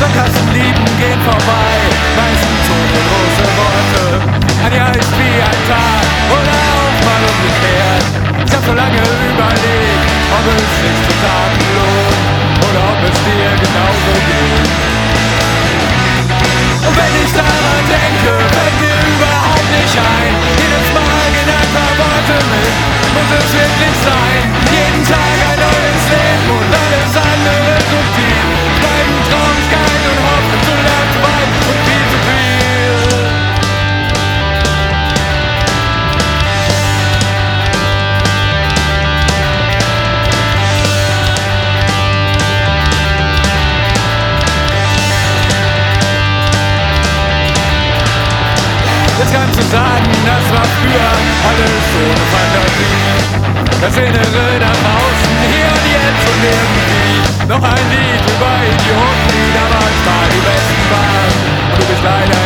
Sandkastenlieben gehen vorbei, meistens ohne große Worte. Ein Jahr ist wie ein Tag oder auch mal umgekehrt. Ich hab so lange überlegt, ob es sich zu taten lohnt oder ob es dir genauso geht. Und wenn ich daran denke, fällt mir überhaupt nicht ein. Jedes Mal gehen ein paar Worte mit, muss es wirklich sein. Jeden Tag ein neues Leben und alles andere subtil. Bleiben Traurigkeit und Hoffnung zu lang, zu weit und viel zu viel. Jetzt kannst du sagen, das war früher alles ohne Fantasie. Das Innere nach außen, hier und jetzt und irgendwie. Noch ein Lied über Idioten, die damals mal die Besten waren. Und du bist leider